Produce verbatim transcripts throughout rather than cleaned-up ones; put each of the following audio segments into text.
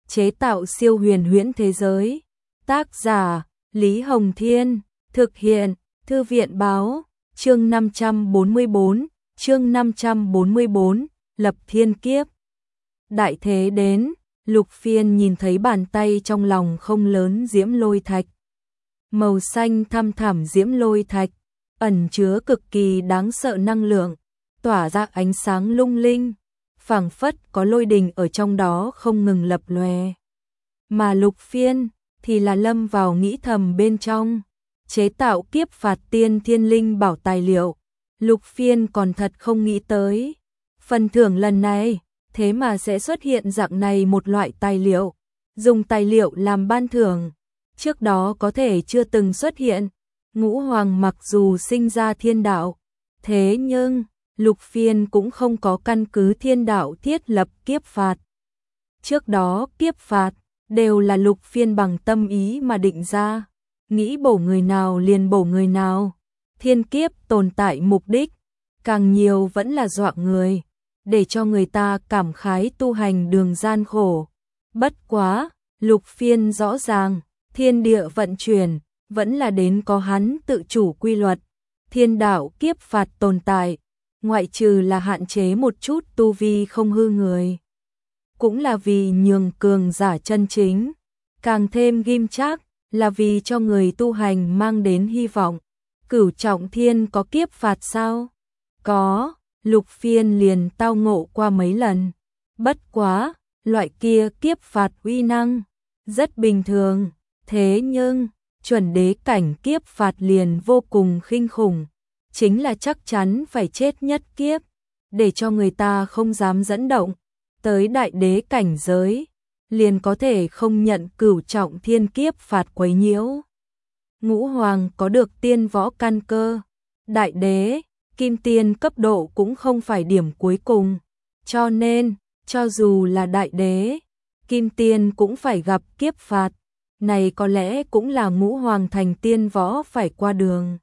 chế tạo siêu huyền huyễn thế giới. Tác giả: Lý Hồng Thiên, thực hiện: Thư viện báo, chương năm trăm bốn mươi bốn, chương năm trăm bốn mươi bốn, lập thiên kiếp. Đại thế đến, Lục Phiên nhìn thấy bàn tay trong lòng không lớn diễm lôi thạch. Màu xanh thăm thẳm diễm lôi thạch, ẩn chứa cực kỳ đáng sợ năng lượng, tỏa ra ánh sáng lung linh, phảng phất có lôi đình ở trong đó không ngừng lập lòe. Mà Lục Phiên thì là lâm vào nghĩ thầm bên trong, chế tạo kiếp phạt tiên thiên linh bảo tài liệu. Lục Phiên còn thật không nghĩ tới, phần thưởng lần này thế mà sẽ xuất hiện dạng này một loại tài liệu, dùng tài liệu làm ban thưởng, trước đó có thể chưa từng xuất hiện. Ngũ Hoàng mặc dù sinh ra thiên đạo, thế nhưng Lục Phiên cũng không có căn cứ thiên đạo thiết lập kiếp phạt. Trước đó kiếp phạt đều là Lục Phiên bằng tâm ý mà định ra, nghĩ bổ người nào liền bổ người nào. Thiên kiếp tồn tại mục đích, càng nhiều vẫn là dọa người, để cho người ta cảm khái tu hành đường gian khổ. Bất quá, Lục Phiên rõ ràng, thiên địa vận chuyển, vẫn là đến có hắn tự chủ quy luật. Thiên đạo kiếp phạt tồn tại, ngoại trừ là hạn chế một chút tu vi không hư người, cũng là vì nhường cường giả chân chính, càng thêm ghim chắc, là vì cho người tu hành mang đến hy vọng. Cửu trọng thiên có kiếp phạt sao? Có, Lục Phiên liền tao ngộ qua mấy lần. Bất quá, loại kia kiếp phạt uy năng rất bình thường, thế nhưng chuẩn đế cảnh kiếp phạt liền vô cùng kinh khủng, chính là chắc chắn phải chết nhất kiếp, để cho người ta không dám dẫn động. Tới đại đế cảnh giới, liền có thể không nhận cửu trọng thiên kiếp phạt quấy nhiễu. Ngũ Hoàng có được tiên võ căn cơ, đại đế, kim tiên cấp độ cũng không phải điểm cuối cùng, cho nên, cho dù là đại đế, kim tiên cũng phải gặp kiếp phạt. Này có lẽ cũng là Ngũ Hoàng thành tiên võ phải qua đường.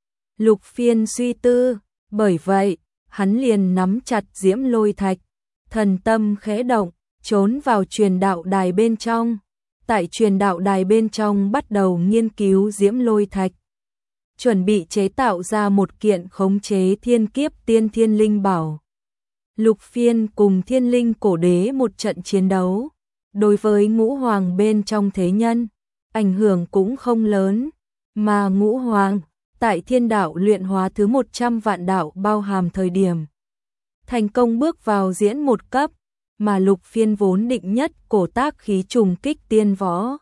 Lục Phiên suy tư, bởi vậy, hắn liền nắm chặt diễm lôi thạch, thần tâm khẽ động, trốn vào truyền đạo đài bên trong. Tại truyền đạo đài bên trong bắt đầu nghiên cứu diễm lôi thạch, chuẩn bị chế tạo ra một kiện khống chế thiên kiếp tiên thiên linh bảo. Lục Phiên cùng thiên linh cổ đế một trận chiến đấu, đối với Ngũ Hoàng bên trong thế nhân, ảnh hưởng cũng không lớn, mà Ngũ Hoàng tại thiên đạo luyện hóa thứ một trăm vạn đạo bao hàm thời điểm, thành công bước vào diễn một cấp, mà Lục Phiên vốn định nhất cổ tác khí trùng kích tiên võ,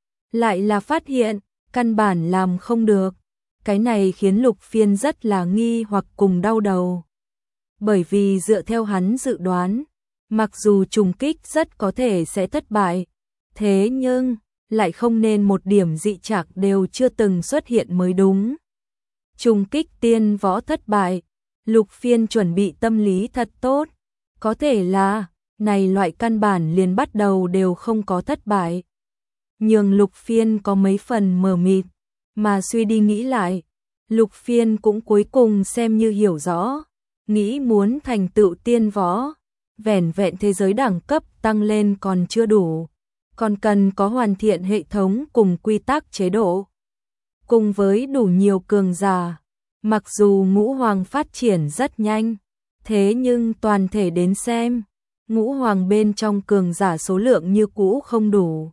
lại là phát hiện, căn bản làm không được. Cái này khiến Lục Phiên rất là nghi hoặc cùng đau đầu. Bởi vì dựa theo hắn dự đoán, mặc dù trùng kích rất có thể sẽ thất bại, thế nhưng lại không nên một điểm dị trạc đều chưa từng xuất hiện mới đúng. Trùng kích tiên võ thất bại, Lục Phiên chuẩn bị tâm lý thật tốt, có thể là này loại căn bản liền bắt đầu đều không có thất bại. Nhưng Lục Phiên có mấy phần mờ mịt, mà suy đi nghĩ lại, Lục Phiên cũng cuối cùng xem như hiểu rõ, nghĩ muốn thành tựu tiên võ, vẻn vẹn thế giới đẳng cấp tăng lên còn chưa đủ, còn cần có hoàn thiện hệ thống cùng quy tắc chế độ. Cùng với đủ nhiều cường giả, mặc dù Ngũ Hoàng phát triển rất nhanh, thế nhưng toàn thể đến xem, Ngũ Hoàng bên trong cường giả số lượng như cũ không đủ.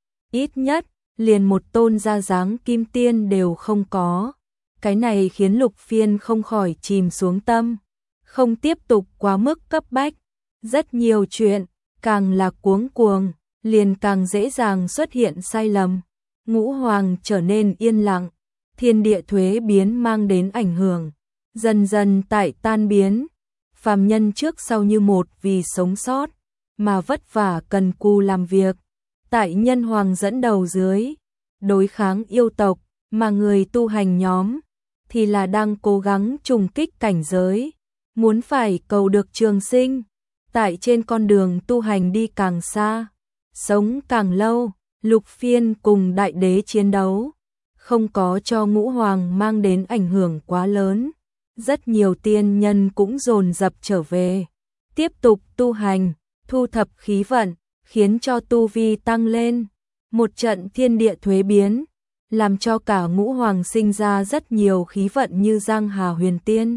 Ít nhất, liền một tôn ra dáng kim tiên đều không có. Cái này khiến Lục Phiên không khỏi chìm xuống tâm, không tiếp tục quá mức cấp bách. Rất nhiều chuyện, càng là cuống cuồng, liền càng dễ dàng xuất hiện sai lầm. Ngũ Hoàng trở nên yên lặng, thiên địa thuế biến mang đến ảnh hưởng, dần dần tại tan biến. Phàm nhân trước sau như một vì sống sót, mà vất vả cần cù làm việc. Tại Nhân Hoàng dẫn đầu dưới, đối kháng yêu tộc, mà người tu hành nhóm thì là đang cố gắng trùng kích cảnh giới, muốn phải cầu được trường sinh, tại trên con đường tu hành đi càng xa, sống càng lâu. Lục Phiên cùng đại đế chiến đấu, không có cho Ngũ Hoàng mang đến ảnh hưởng quá lớn. Rất nhiều tiên nhân cũng dồn dập trở về, tiếp tục tu hành, thu thập khí vận, khiến cho tu vi tăng lên, một trận thiên địa thuế biến, làm cho cả ngũ hoàng sinh ra rất nhiều khí vận như Giang Hà Huyền Tiên.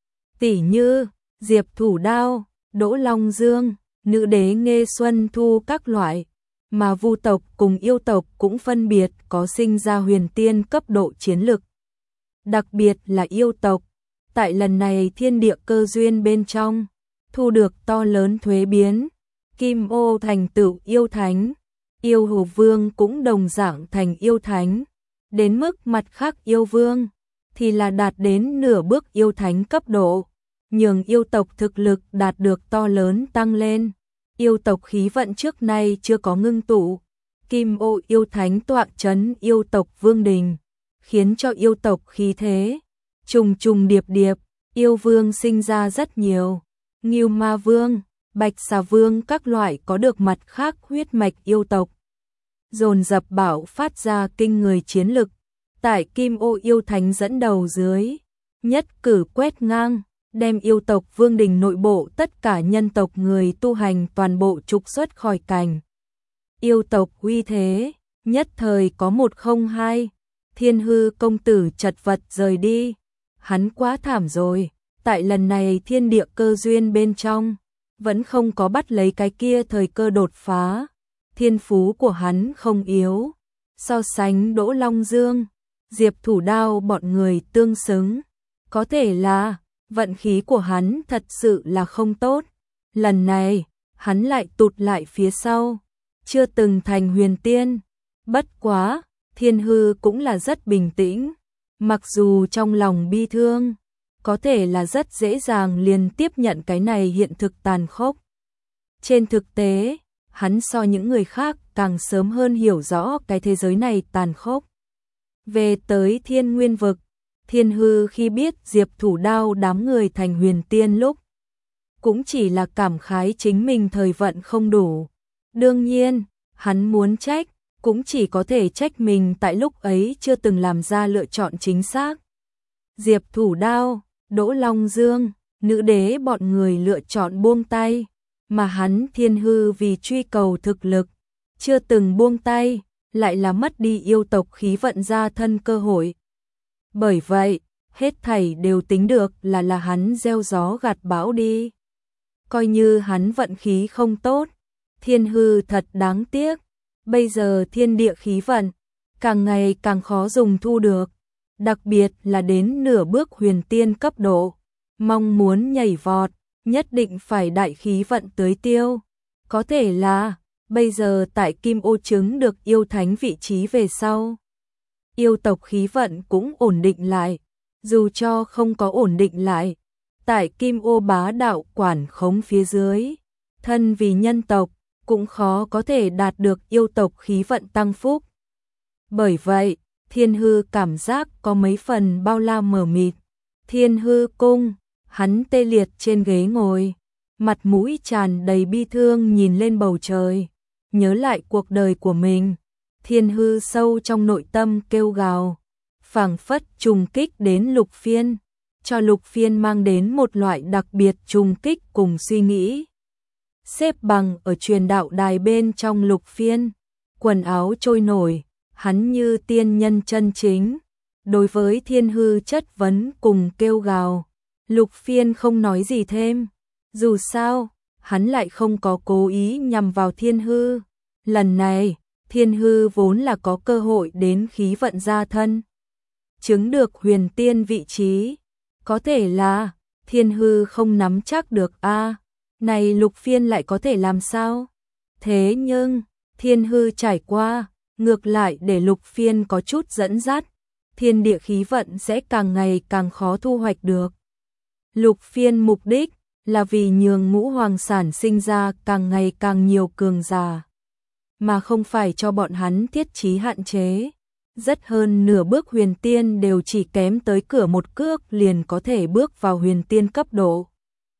Tỷ như, Diệp Thủ Đao, Đỗ Long Dương, Nữ Đế Nghê Xuân Thu các loại, mà Vu tộc cùng yêu tộc cũng phân biệt có sinh ra huyền tiên cấp độ chiến lực. Đặc biệt là yêu tộc, tại lần này thiên địa cơ duyên bên trong, thu được to lớn thuế biến, Kim Ô thành tựu yêu thánh, Yêu Hồ Vương cũng đồng dạng thành yêu thánh, đến mức mặt khác yêu vương thì là đạt đến nửa bước yêu thánh cấp độ, nhường yêu tộc thực lực đạt được to lớn tăng lên. Yêu tộc khí vận trước nay chưa có ngưng tụ, Kim Ô yêu thánh tọa trấn yêu tộc vương đình, khiến cho yêu tộc khí thế trùng trùng điệp điệp, yêu vương sinh ra rất nhiều, Ngưu Ma Vương, Bạch Xà Vương các loại có được mặt khác huyết mạch yêu tộc, dồn dập bảo phát ra kinh người chiến lực, tại Kim Ô yêu thánh dẫn đầu dưới, nhất cử quét ngang, đem yêu tộc vương đình nội bộ tất cả nhân tộc người tu hành toàn bộ trục xuất khỏi cảnh. Yêu tộc uy thế, nhất thời có một không hai, Thiên Hư công tử chật vật rời đi, hắn quá thảm rồi, tại lần này thiên địa cơ duyên bên trong, vẫn không có bắt lấy cái kia thời cơ đột phá, thiên phú của hắn không yếu, so sánh Đỗ Long Dương, Diệp Thủ Đao bọn người tương xứng, có thể là vận khí của hắn thật sự là không tốt, lần này hắn lại tụt lại phía sau, chưa từng thành huyền tiên, bất quá, Thiên Hư cũng là rất bình tĩnh, mặc dù trong lòng bi thương, có thể là rất dễ dàng liền tiếp nhận cái này hiện thực tàn khốc. Trên thực tế, hắn so những người khác càng sớm hơn hiểu rõ cái thế giới này tàn khốc. Về tới Thiên Nguyên vực, Thiên Hư khi biết Diệp Thủ Đao đám người thành huyền tiên lúc, cũng chỉ là cảm khái chính mình thời vận không đủ. Đương nhiên, hắn muốn trách, cũng chỉ có thể trách mình tại lúc ấy chưa từng làm ra lựa chọn chính xác. Diệp Thủ Đao, Đỗ Long Dương, Nữ Đế bọn người lựa chọn buông tay, mà hắn Thiên Hư vì truy cầu thực lực, chưa từng buông tay, lại là mất đi yêu tộc khí vận ra thân cơ hội. Bởi vậy, hết thảy đều tính được là là hắn gieo gió gặt bão đi. Coi như hắn vận khí không tốt, Thiên Hư thật đáng tiếc, bây giờ thiên địa khí vận, càng ngày càng khó dùng thu được, đặc biệt là đến nửa bước huyền tiên cấp độ, mong muốn nhảy vọt, nhất định phải đại khí vận tưới tiêu. Có thể là, bây giờ tại Kim Ô chứng được yêu thánh vị trí về sau, yêu tộc khí vận cũng ổn định lại, dù cho không có ổn định lại, tại Kim Ô bá đạo quản khống phía dưới, thân vì nhân tộc, cũng khó có thể đạt được yêu tộc khí vận tăng phúc. Bởi vậy, Thiên Hư cảm giác có mấy phần bao la mờ mịt. Thiên Hư cung, hắn tê liệt trên ghế ngồi, mặt mũi tràn đầy bi thương nhìn lên bầu trời, nhớ lại cuộc đời của mình. Thiên Hư sâu trong nội tâm kêu gào, phảng phất trùng kích đến Lục Phiên, cho Lục Phiên mang đến một loại đặc biệt trùng kích cùng suy nghĩ. Xếp bằng ở truyền đạo đài bên trong Lục Phiên, quần áo trôi nổi, hắn như tiên nhân chân chính. Đối với Thiên Hư chất vấn cùng kêu gào, Lục Phiên không nói gì thêm. Dù sao, hắn lại không có cố ý nhằm vào Thiên Hư. Lần này, Thiên Hư vốn là có cơ hội đến khí vận gia thân, chứng được huyền tiên vị trí. Có thể là, Thiên Hư không nắm chắc được a này Lục Phiên lại có thể làm sao? Thế nhưng, Thiên Hư trải qua, ngược lại để Lục Phiên có chút dẫn dắt, thiên địa khí vận sẽ càng ngày càng khó thu hoạch được. Lục Phiên mục đích là vì nhường ngũ hoàng sản sinh ra càng ngày càng nhiều cường giả, mà không phải cho bọn hắn thiết trí hạn chế. Rất hơn nửa bước huyền tiên đều chỉ kém tới cửa một cước liền có thể bước vào huyền tiên cấp độ.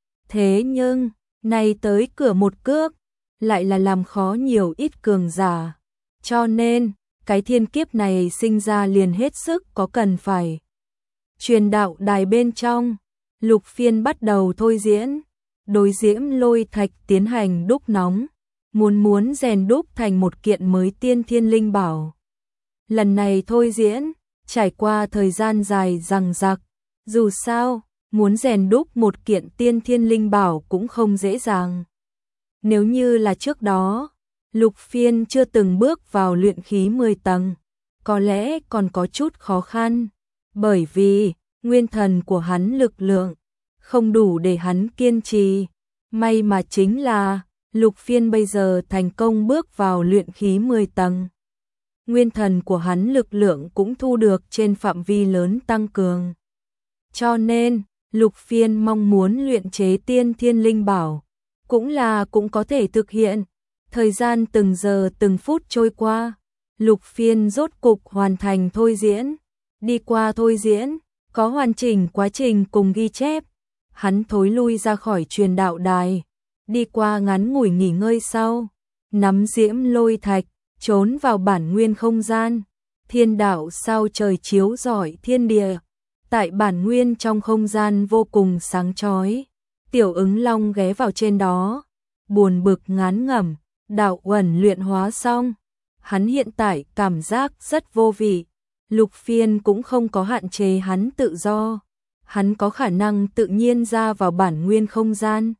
Thế nhưng, nay tới cửa một cước, lại là làm khó nhiều ít cường giả. Cho nên, cái thiên kiếp này sinh ra liền hết sức có cần phải. Truyền đạo đài bên trong, Lục Phiên bắt đầu thôi diễn, đối diễm lôi thạch tiến hành đúc nóng, muốn muốn rèn đúc thành một kiện mới tiên thiên linh bảo. Lần này thôi diễn, trải qua thời gian dài dằng dặc, dù sao, muốn rèn đúc một kiện tiên thiên linh bảo cũng không dễ dàng. Nếu như là trước đó, Lục Phiên chưa từng bước vào luyện khí mười tầng, có lẽ còn có chút khó khăn, bởi vì nguyên thần của hắn lực lượng không đủ để hắn kiên trì. May mà chính là Lục Phiên bây giờ thành công bước vào luyện khí mười tầng. Nguyên thần của hắn lực lượng cũng thu được trên phạm vi lớn tăng cường. Cho nên, Lục Phiên mong muốn luyện chế tiên thiên linh bảo, cũng là cũng có thể thực hiện. Thời gian từng giờ từng phút trôi qua, Lục Phiên rốt cục hoàn thành thôi diễn. Đi qua thôi diễn, có hoàn chỉnh quá trình cùng ghi chép. Hắn thối lui ra khỏi truyền đạo đài, đi qua ngắn ngủi nghỉ ngơi sau, nắm diễm lôi thạch, trốn vào bản nguyên không gian. Thiên đạo sao trời chiếu rọi thiên địa, tại bản nguyên trong không gian vô cùng sáng chói. Tiểu Ứng Long ghé vào trên đó, buồn bực ngán ngẩm. Đạo uẩn luyện hóa xong, hắn hiện tại cảm giác rất vô vị. Lục Phiên cũng không có hạn chế hắn tự do, hắn có khả năng tự nhiên ra vào bản nguyên không gian.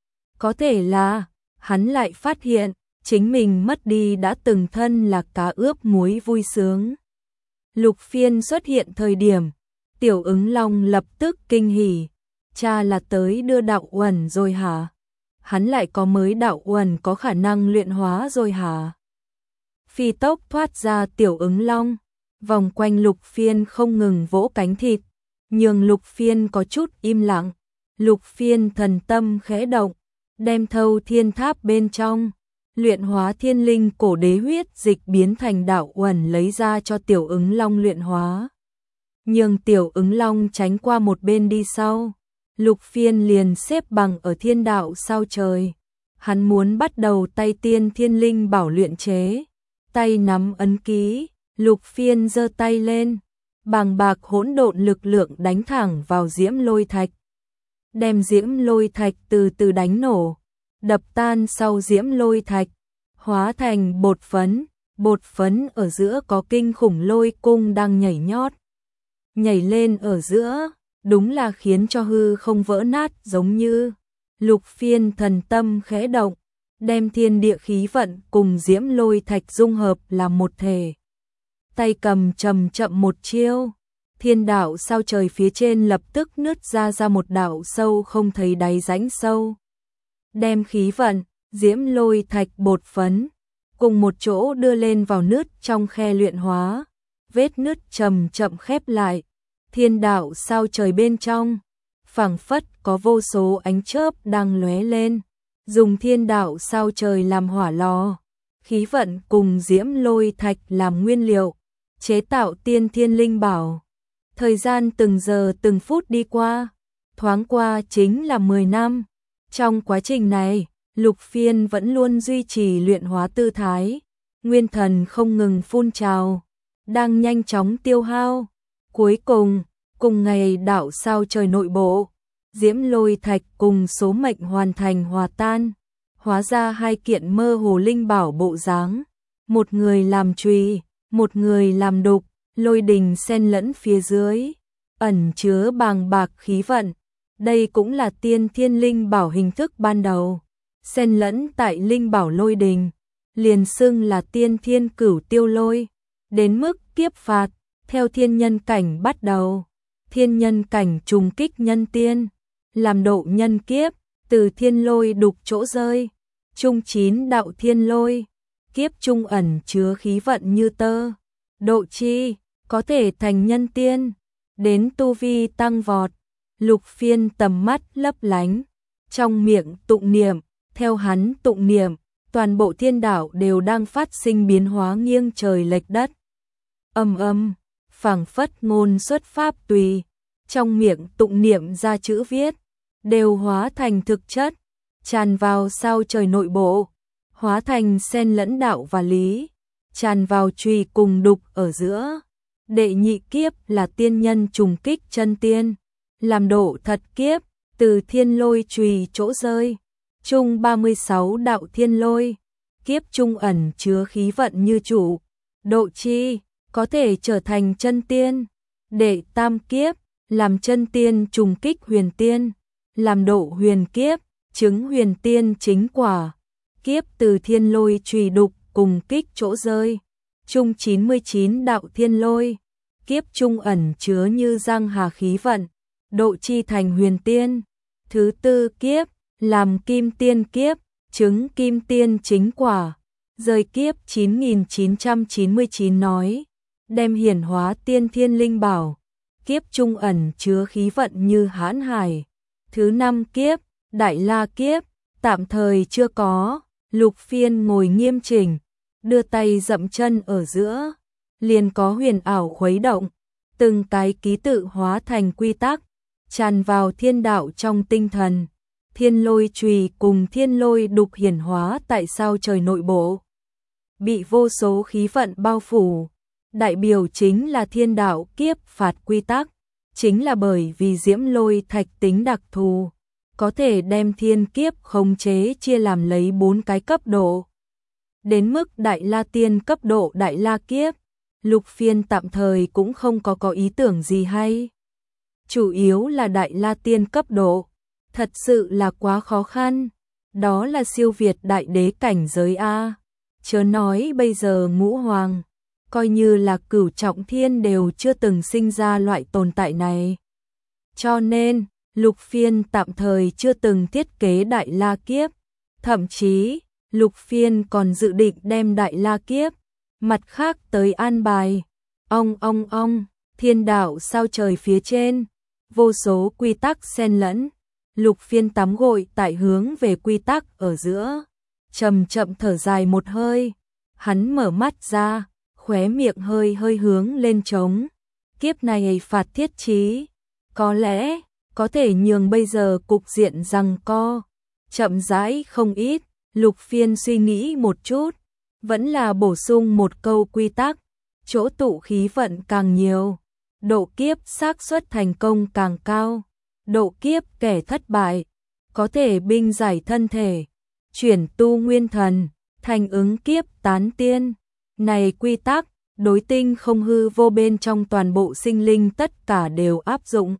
Có thể là, hắn lại phát hiện, chính mình mất đi đã từng thân là cá ướp muối vui sướng. Lục Phiên xuất hiện thời điểm, Tiểu Ứng Long lập tức kinh hỉ, cha là tới đưa đạo uẩn rồi hả? Hắn lại có mới đạo uẩn có khả năng luyện hóa rồi hả? Phi tốc thoát ra Tiểu Ứng Long, vòng quanh Lục Phiên không ngừng vỗ cánh thịt, nhường Lục Phiên có chút im lặng. Lục Phiên thần tâm khẽ động, đem thâu thiên tháp bên trong, luyện hóa thiên linh cổ đế huyết dịch biến thành đạo uẩn lấy ra cho Tiểu Ứng Long luyện hóa. Nhường Tiểu Ứng Long tránh qua một bên đi sau. Lục Phiên liền xếp bằng ở thiên đạo sao trời. Hắn muốn bắt đầu tay tiên thiên linh bảo luyện chế. Tay nắm ấn ký, Lục Phiên giơ tay lên, bàng bạc hỗn độn lực lượng đánh thẳng vào diễm lôi thạch. Đem diễm lôi thạch từ từ đánh nổ, đập tan sau diễm lôi thạch, hóa thành bột phấn. Bột phấn ở giữa có kinh khủng lôi cung đang nhảy nhót. Nhảy lên ở giữa, đúng là khiến cho hư không vỡ nát giống như. Lục Phiên thần tâm khẽ động, đem thiên địa khí vận cùng diễm lôi thạch dung hợp làm một thể. Tay cầm chậm chậm một chiêu, thiên đạo sao trời phía trên lập tức nứt ra ra một đạo sâu không thấy đáy rãnh sâu. Đem khí vận, diễm lôi thạch bột phấn, cùng một chỗ đưa lên vào nứt trong khe luyện hóa. Vết nứt chậm chậm khép lại, thiên đạo sao trời bên trong, phảng phất có vô số ánh chớp đang lóe lên. Dùng thiên đạo sao trời làm hỏa lò, khí vận cùng diễm lôi thạch làm nguyên liệu, chế tạo tiên thiên linh bảo. Thời gian từng giờ từng phút đi qua, thoáng qua chính là mười năm. Trong quá trình này, Lục Phiên vẫn luôn duy trì luyện hóa tư thái, nguyên thần không ngừng phun trào, đang nhanh chóng tiêu hao. Cuối cùng, cùng ngày đạo sao trời nội bộ, diễm lôi thạch cùng số mệnh hoàn thành hòa tan, hóa ra hai kiện mơ hồ linh bảo bộ dáng. Một người làm chùy, một người làm đục, lôi đình xen lẫn phía dưới, ẩn chứa bàng bạc khí vận. Đây cũng là tiên thiên linh bảo hình thức ban đầu, xen lẫn tại linh bảo lôi đình, liền xưng là tiên thiên cửu tiêu lôi. Đến mức kiếp phạt, theo thiên nhân cảnh bắt đầu, thiên nhân cảnh trùng kích nhân tiên, làm độ nhân kiếp, từ thiên lôi đục chỗ rơi, trung chín đạo thiên lôi, kiếp trung ẩn chứa khí vận như tơ, độ chi, có thể thành nhân tiên, đến tu vi tăng vọt. Lục Phiên tầm mắt lấp lánh, trong miệng tụng niệm, theo hắn tụng niệm, toàn bộ thiên đạo đều đang phát sinh biến hóa nghiêng trời lệch đất. Âm âm, phảng phất ngôn xuất pháp tùy, trong miệng tụng niệm ra chữ viết, đều hóa thành thực chất, tràn vào sao trời nội bộ, hóa thành xen lẫn đạo và lý, tràn vào chùy cùng đục ở giữa. Đệ nhị kiếp là tiên nhân trùng kích chân tiên, làm độ thật kiếp, từ thiên lôi chùy chỗ rơi, chung ba mươi sáu đạo thiên lôi, kiếp trung ẩn chứa khí vận như chủ, độ chi, có thể trở thành chân tiên. Đệ tam kiếp, làm chân tiên trùng kích huyền tiên, làm độ huyền kiếp, chứng huyền tiên chính quả. Kiếp từ thiên lôi trùy đục cùng kích chỗ rơi. Trung chín mươi chín đạo thiên lôi, kiếp trung ẩn chứa như giang hà khí vận, độ chi thành huyền tiên. Thứ tư kiếp, làm kim tiên kiếp, chứng kim tiên chính quả. Rời kiếp chín nghìn chín trăm chín mươi chín nói, đem hiển hóa tiên thiên linh bảo, kiếp trung ẩn chứa khí vận như hãn hải. Thứ năm kiếp, đại la kiếp, tạm thời chưa có. Lục Phiên ngồi nghiêm chỉnh, đưa tay dậm chân ở giữa, liền có huyền ảo khuấy động, từng cái ký tự hóa thành quy tắc, tràn vào thiên đạo trong tinh thần. Thiên lôi chùy cùng thiên lôi đục hiển hóa tại sao trời nội bộ, bị vô số khí vận bao phủ, đại biểu chính là thiên đạo kiếp phạt quy tắc, chính là bởi vì diễm lôi thạch tính đặc thù, có thể đem thiên kiếp khống chế chia làm lấy bốn cái cấp độ. Đến mức đại la tiên cấp độ đại la kiếp, Lục Phiên tạm thời cũng không có có ý tưởng gì hay. Chủ yếu là đại la tiên cấp độ, thật sự là quá khó khăn, đó là siêu việt đại đế cảnh giới A. Chớ nói bây giờ ngũ hoàng, coi như là cửu trọng thiên đều chưa từng sinh ra loại tồn tại này. Cho nên, Lục Phiên tạm thời chưa từng thiết kế đại la kiếp, thậm chí, Lục Phiên còn dự định đem đại la kiếp, mặt khác tới an bài. Ong ong ong, thiên đạo sao trời phía trên, vô số quy tắc xen lẫn, Lục Phiên tắm gội tại hướng về quy tắc ở giữa, chậm chậm thở dài một hơi, hắn mở mắt ra, khóe miệng hơi hơi hướng lên trống. Kiếp này phạt thiết chí, có lẽ có thể nhường bây giờ cục diện giằng co chậm rãi không ít. Lục Phiên suy nghĩ một chút, vẫn là bổ sung một câu quy tắc, chỗ tụ khí vận càng nhiều, độ kiếp xác suất thành công càng cao, độ kiếp kẻ thất bại, có thể binh giải thân thể, chuyển tu nguyên thần, thành ứng kiếp tán tiên. Này quy tắc, đối tinh không hư vô bên trong toàn bộ sinh linh tất cả đều áp dụng.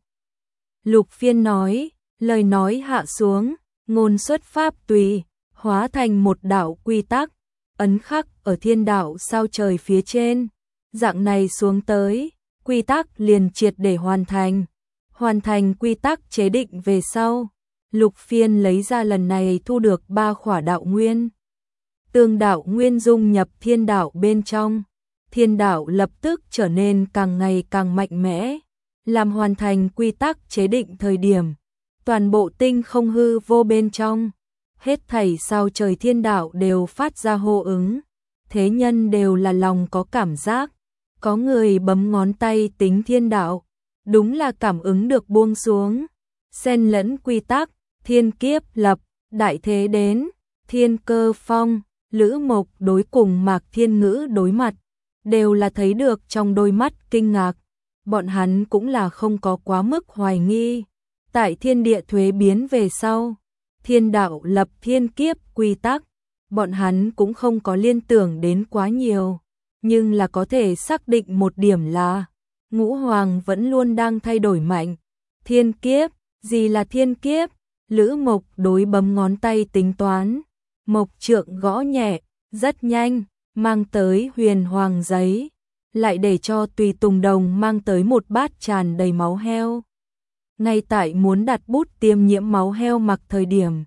Lục Phiên nói, lời nói hạ xuống, ngôn xuất pháp tùy, hóa thành một đạo quy tắc, ấn khắc ở thiên đạo sao trời phía trên. Dạng này xuống tới, quy tắc liền triệt để hoàn thành. Hoàn thành quy tắc chế định về sau, Lục Phiên lấy ra lần này thu được ba khỏa đạo nguyên. Tương đạo nguyên dung nhập thiên đạo bên trong, thiên đạo lập tức trở nên càng ngày càng mạnh mẽ. Làm hoàn thành quy tắc chế định thời điểm, toàn bộ tinh không hư vô bên trong, hết thảy sao trời thiên đạo đều phát ra hô ứng, thế nhân đều là lòng có cảm giác, có người bấm ngón tay tính thiên đạo, đúng là cảm ứng được buông xuống, xen lẫn quy tắc, thiên kiếp lập, đại thế đến, thiên cơ phong, Lữ Mộc đối cùng Mạc Thiên Ngữ đối mặt, đều là thấy được trong đôi mắt kinh ngạc, bọn hắn cũng là không có quá mức hoài nghi, tại thiên địa thuế biến về sau, thiên đạo lập thiên kiếp quy tắc, bọn hắn cũng không có liên tưởng đến quá nhiều, nhưng là có thể xác định một điểm là, ngũ hoàng vẫn luôn đang thay đổi mạnh. Thiên kiếp, gì là thiên kiếp? Lữ Mộc đối bấm ngón tay tính toán, mộc trượng gõ nhẹ, rất nhanh, mang tới huyền hoàng giấy, lại để cho tùy tùng đồng mang tới một bát tràn đầy máu heo. Ngay tại muốn đặt bút tiêm nhiễm máu heo mặc thời điểm,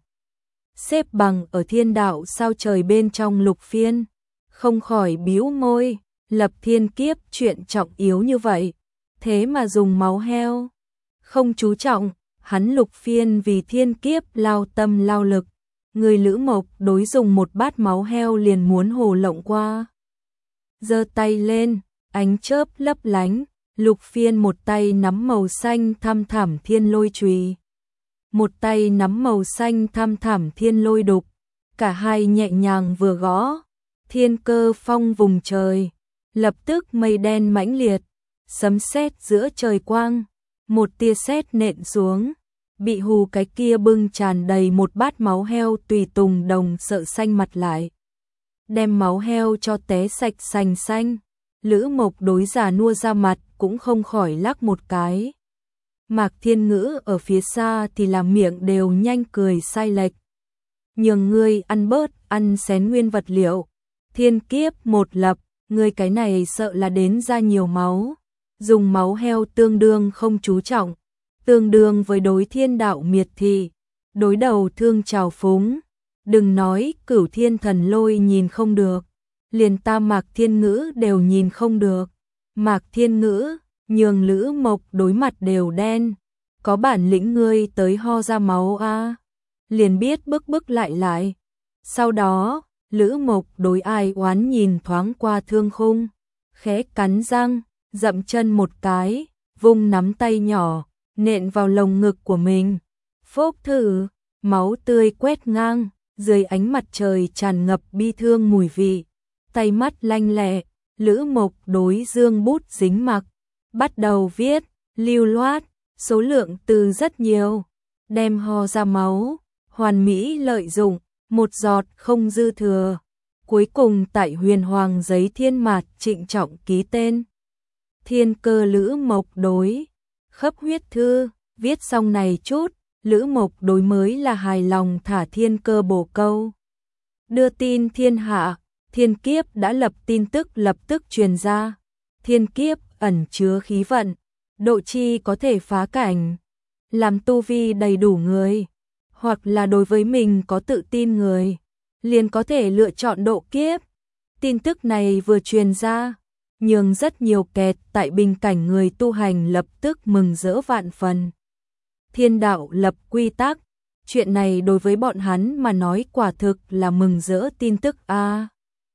xếp bằng ở thiên đạo sao trời bên trong Lục Phiên, không khỏi bĩu môi, lập thiên kiếp chuyện trọng yếu như vậy, thế mà dùng máu heo, không chú trọng, hắn Lục Phiên vì thiên kiếp lao tâm lao lực, người Lữ Mộc đối dùng một bát máu heo liền muốn hồ lộng qua. Giơ tay lên, ánh chớp lấp lánh, Lục Phiên một tay nắm màu xanh thăm thẳm thiên lôi chùy, một tay nắm màu xanh thăm thẳm thiên lôi đục, cả hai nhẹ nhàng vừa gõ, thiên cơ phong vùng trời, lập tức mây đen mãnh liệt, sấm sét giữa trời quang, một tia sét nện xuống, bị hù cái kia bưng tràn đầy một bát máu heo tùy tùng đồng sợ xanh mặt lại. đem máu heo cho té sạch sành xanh. Lữ Mộc Đối già nua ra mặt cũng không khỏi lắc một cái. Mạc Thiên Ngữ ở phía xa thì làm miệng đều nhanh cười sai lệch. Nhường ngươi ăn bớt, ăn xén nguyên vật liệu. Thiên kiếp một lập, ngươi cái này sợ là đến ra nhiều máu. Dùng máu heo tương đương không chú trọng, tương đương với đối thiên đạo miệt thị, đối đầu thương trào phúng. Đừng nói Cửu Thiên Thần Lôi nhìn không được, liền ta Mạc Thiên Ngữ đều nhìn không được. Mạc Thiên Ngữ, nhường Lữ Mộc Đối mặt đều đen. Có bản lĩnh ngươi tới ho ra máu a, liền biết bức bức lại lại. Sau đó, Lữ Mộc Đối ai oán nhìn thoáng qua Thương Khung, khẽ cắn răng, dậm chân một cái, vung nắm tay nhỏ, nện vào lồng ngực của mình. Phốc thử, máu tươi quét ngang, dưới ánh mặt trời tràn ngập bi thương mùi vị. Tay mắt lanh lẹ, Lữ Mộc Đối dương bút dính mặc, bắt đầu viết, lưu loát, số lượng từ rất nhiều, đem ho ra máu, hoàn mỹ lợi dụng, một giọt không dư thừa. Cuối cùng tại huyền hoàng giấy thiên mạt trịnh trọng ký tên. Thiên Cơ Lữ Mộc Đối, khấp huyết thư, viết xong này chút, Lữ Mộc Đối mới là hài lòng thả Thiên Cơ bổ câu. Đưa tin thiên hạ, thiên kiếp đã lập tin tức lập tức truyền ra. Thiên kiếp ẩn chứa khí vận, độ chi có thể phá cảnh, làm tu vi đầy đủ người, hoặc là đối với mình có tự tin người, liền có thể lựa chọn độ kiếp. Tin tức này vừa truyền ra, nhường rất nhiều kẹt tại bình cảnh người tu hành lập tức mừng rỡ vạn phần. Thiên đạo lập quy tắc, chuyện này đối với bọn hắn mà nói quả thực là mừng rỡ tin tức a.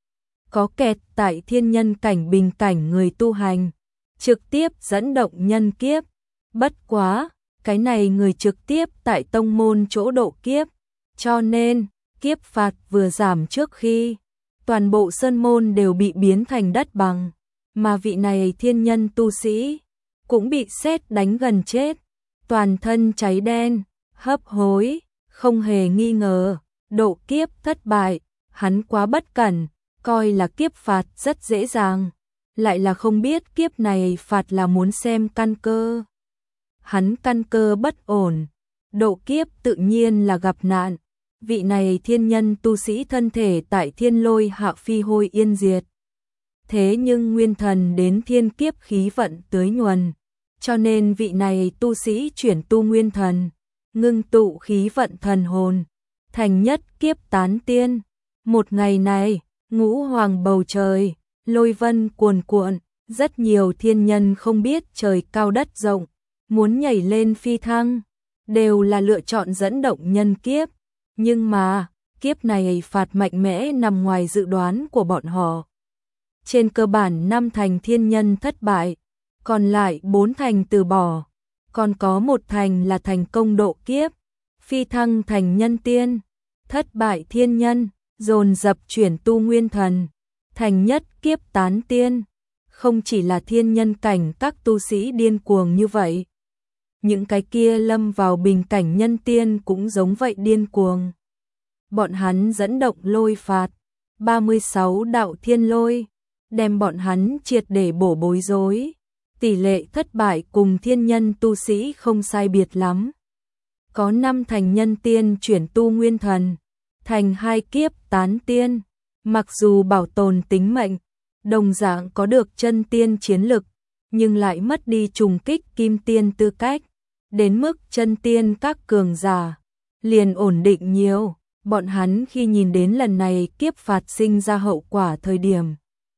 Có kẹt tại thiên nhân cảnh bình cảnh người tu hành, trực tiếp dẫn động nhân kiếp. Bất quá, cái này người trực tiếp tại tông môn chỗ độ kiếp, cho nên kiếp phạt vừa giảm trước khi toàn bộ sơn môn đều bị biến thành đất bằng, mà vị này thiên nhân tu sĩ cũng bị sét đánh gần chết, toàn thân cháy đen, hấp hối, không hề nghi ngờ, độ kiếp thất bại. Hắn quá bất cẩn, coi là kiếp phạt rất dễ dàng, lại là không biết kiếp này phạt là muốn xem căn cơ. Hắn căn cơ bất ổn, độ kiếp tự nhiên là gặp nạn. Vị này thiên nhân tu sĩ thân thể tại thiên lôi hạ phi hôi yên diệt. Thế nhưng nguyên thần đến thiên kiếp khí vận tưới nhuần, cho nên vị này tu sĩ chuyển tu nguyên thần, ngưng tụ khí vận thần hồn, thành nhất kiếp tán tiên. Một ngày này, ngũ hoàng bầu trời, lôi vân cuồn cuộn, rất nhiều thiên nhân không biết trời cao đất rộng, muốn nhảy lên phi thăng, đều là lựa chọn dẫn động nhân kiếp. Nhưng mà, kiếp này phạt mạnh mẽ nằm ngoài dự đoán của bọn họ. Trên cơ bản năm thành thiên nhân thất bại, còn lại bốn thành từ bỏ, còn có một thành là thành công độ kiếp, phi thăng thành nhân tiên. Thất bại thiên nhân, dồn dập chuyển tu nguyên thần, thành nhất kiếp tán tiên. Không chỉ là thiên nhân cảnh các tu sĩ điên cuồng như vậy, những cái kia lâm vào bình cảnh nhân tiên cũng giống vậy điên cuồng. Bọn hắn dẫn động lôi phạt, ba mươi sáu đạo thiên lôi, đem bọn hắn triệt để bổ bối rối. Tỷ lệ thất bại cùng thiên nhân tu sĩ không sai biệt lắm. Có năm thành nhân tiên chuyển tu nguyên thần, thành hai kiếp tán tiên, mặc dù bảo tồn tính mệnh, đồng dạng có được chân tiên chiến lực, nhưng lại mất đi trùng kích kim tiên tư cách. Đến mức chân tiên các cường giả liền ổn định nhiều. Bọn hắn khi nhìn đến lần này kiếp phạt sinh ra hậu quả thời điểm,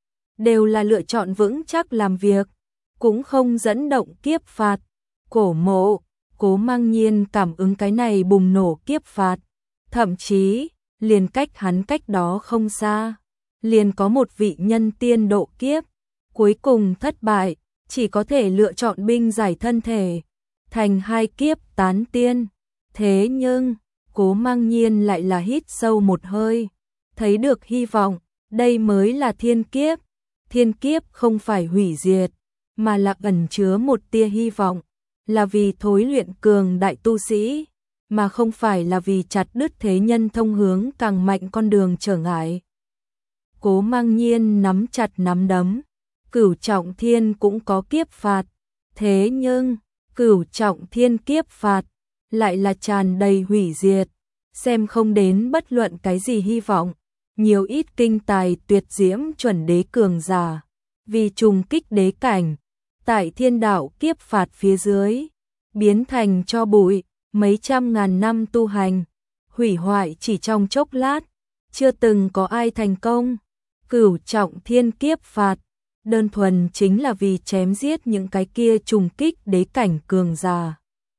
đều là lựa chọn vững chắc làm việc, cũng không dẫn động kiếp phạt. Cổ Mộ, Cố Mang Nhiên cảm ứng cái này bùng nổ kiếp phạt, thậm chí liền cách hắn cách đó không xa, liền có một vị nhân tiên độ kiếp, cuối cùng thất bại, chỉ có thể lựa chọn binh giải thân thể, thành hai kiếp tán tiên. Thế nhưng Cố Mang Nhiên lại là hít sâu một hơi, thấy được hy vọng, đây mới là thiên kiếp. Thiên kiếp không phải hủy diệt, mà là ẩn chứa một tia hy vọng, là vì thối luyện cường đại tu sĩ, mà không phải là vì chặt đứt thế nhân thông hướng càng mạnh con đường trở ngại. Cố Mang Nhiên nắm chặt nắm đấm, Cửu Trọng Thiên cũng có kiếp phạt, thế nhưng Cửu Trọng Thiên kiếp phạt lại là tràn đầy hủy diệt, xem không đến bất luận cái gì hy vọng. Nhiều ít kinh tài tuyệt diễm chuẩn đế cường giả, vì trùng kích đế cảnh, tại thiên đạo kiếp phạt phía dưới, biến thành cho bụi, mấy trăm ngàn năm tu hành, hủy hoại chỉ trong chốc lát, chưa từng có ai thành công. Cửu Trọng Thiên kiếp phạt, đơn thuần chính là vì chém giết những cái kia trùng kích đế cảnh cường giả.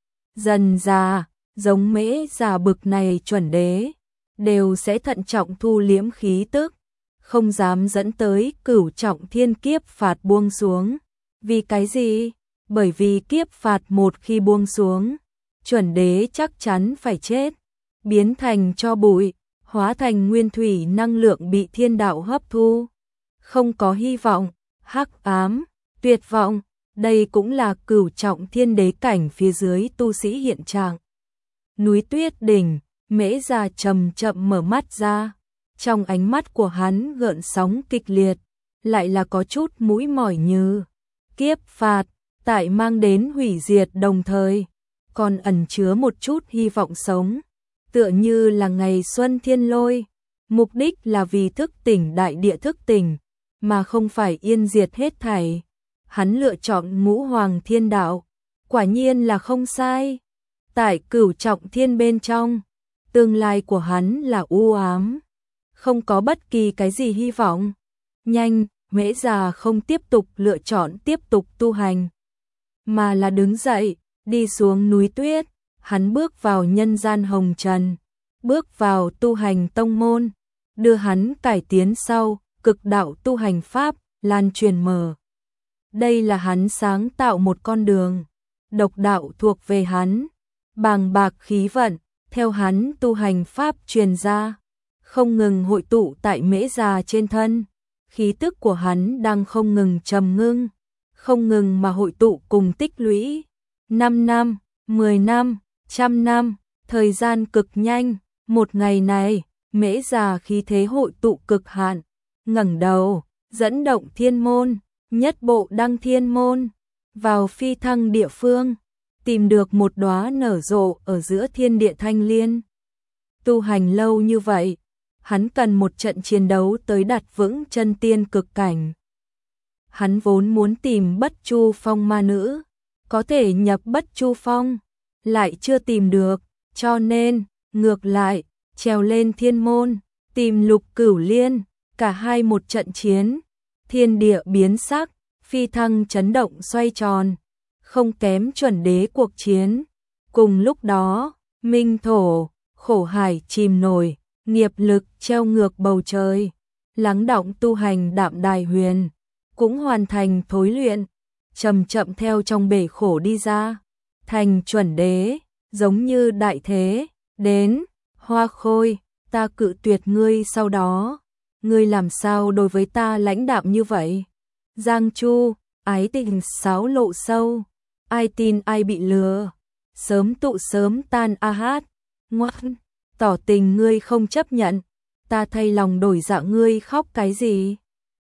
Dần già, giống Mễ Già bực này chuẩn đế, đều sẽ thận trọng thu liễm khí tức, không dám dẫn tới Cửu Trọng Thiên kiếp phạt buông xuống. Vì cái gì? Bởi vì kiếp phạt một khi buông xuống, chuẩn đế chắc chắn phải chết, biến thành cho bụi, hóa thành nguyên thủy năng lượng bị thiên đạo hấp thu. Không có hy vọng, hắc ám, tuyệt vọng, đây cũng là Cửu Trọng Thiên đế cảnh phía dưới tu sĩ hiện trạng. Núi Tuyết đỉnh, Mễ Già chậm chậm mở mắt ra, trong ánh mắt của hắn gợn sóng kịch liệt, lại là có chút mũi mỏi như kiếp phạt, tại mang đến hủy diệt đồng thời, còn ẩn chứa một chút hy vọng sống, tựa như là ngày xuân thiên lôi, mục đích là vì thức tỉnh đại địa thức tỉnh, mà không phải yên diệt hết thảy. Hắn lựa chọn Ngũ Hoàng Thiên Đạo, quả nhiên là không sai. Tại Cửu Trọng Thiên bên trong, tương lai của hắn là u ám, không có bất kỳ cái gì hy vọng. Nhanh, Mễ Già không tiếp tục lựa chọn tiếp tục tu hành, mà là đứng dậy, đi xuống núi tuyết, hắn bước vào nhân gian hồng trần, bước vào tu hành tông môn, đưa hắn cải tiến sau, cực đạo tu hành pháp, lan truyền mở. Đây là hắn sáng tạo một con đường, độc đạo thuộc về hắn, bàng bạc khí vận, theo hắn tu hành pháp truyền ra, không ngừng hội tụ tại Mễ Già trên thân, khí tức của hắn đang không ngừng trầm ngưng, không ngừng mà hội tụ cùng tích lũy. Năm năm, mười năm, trăm năm, thời gian cực nhanh, một ngày này, Mễ Già khí thế hội tụ cực hạn, ngẩng đầu, dẫn động thiên môn, nhất bộ đăng thiên môn, vào phi thăng địa phương, tìm được một đóa nở rộ ở giữa thiên địa thanh liên. Tu hành lâu như vậy, hắn cần một trận chiến đấu tới đặt vững chân tiên cực cảnh. Hắn vốn muốn tìm Bất Chu Phong ma nữ, có thể nhập Bất Chu Phong, lại chưa tìm được, cho nên, ngược lại, trèo lên thiên môn, tìm Lục Cửu Liên, cả hai một trận chiến, thiên địa biến sắc, phi thăng chấn động xoay tròn, không kém chuẩn đế cuộc chiến. Cùng lúc đó, minh thổ, khổ hải chìm nổi, nghiệp lực treo ngược bầu trời, lắng đọng tu hành đạm đài huyền, cũng hoàn thành thối luyện, chậm chậm theo trong bể khổ đi ra, thành chuẩn đế, giống như đại thế, đến, Hoa Khôi, ta cự tuyệt ngươi sau đó, ngươi làm sao đối với ta lãnh đạm như vậy? Giang Chu, ái tình xáo lộ sâu, ai tin ai bị lừa, sớm tụ sớm tan a hát, ngoan, tỏ tình ngươi không chấp nhận, ta thay lòng đổi dạ ngươi khóc cái gì?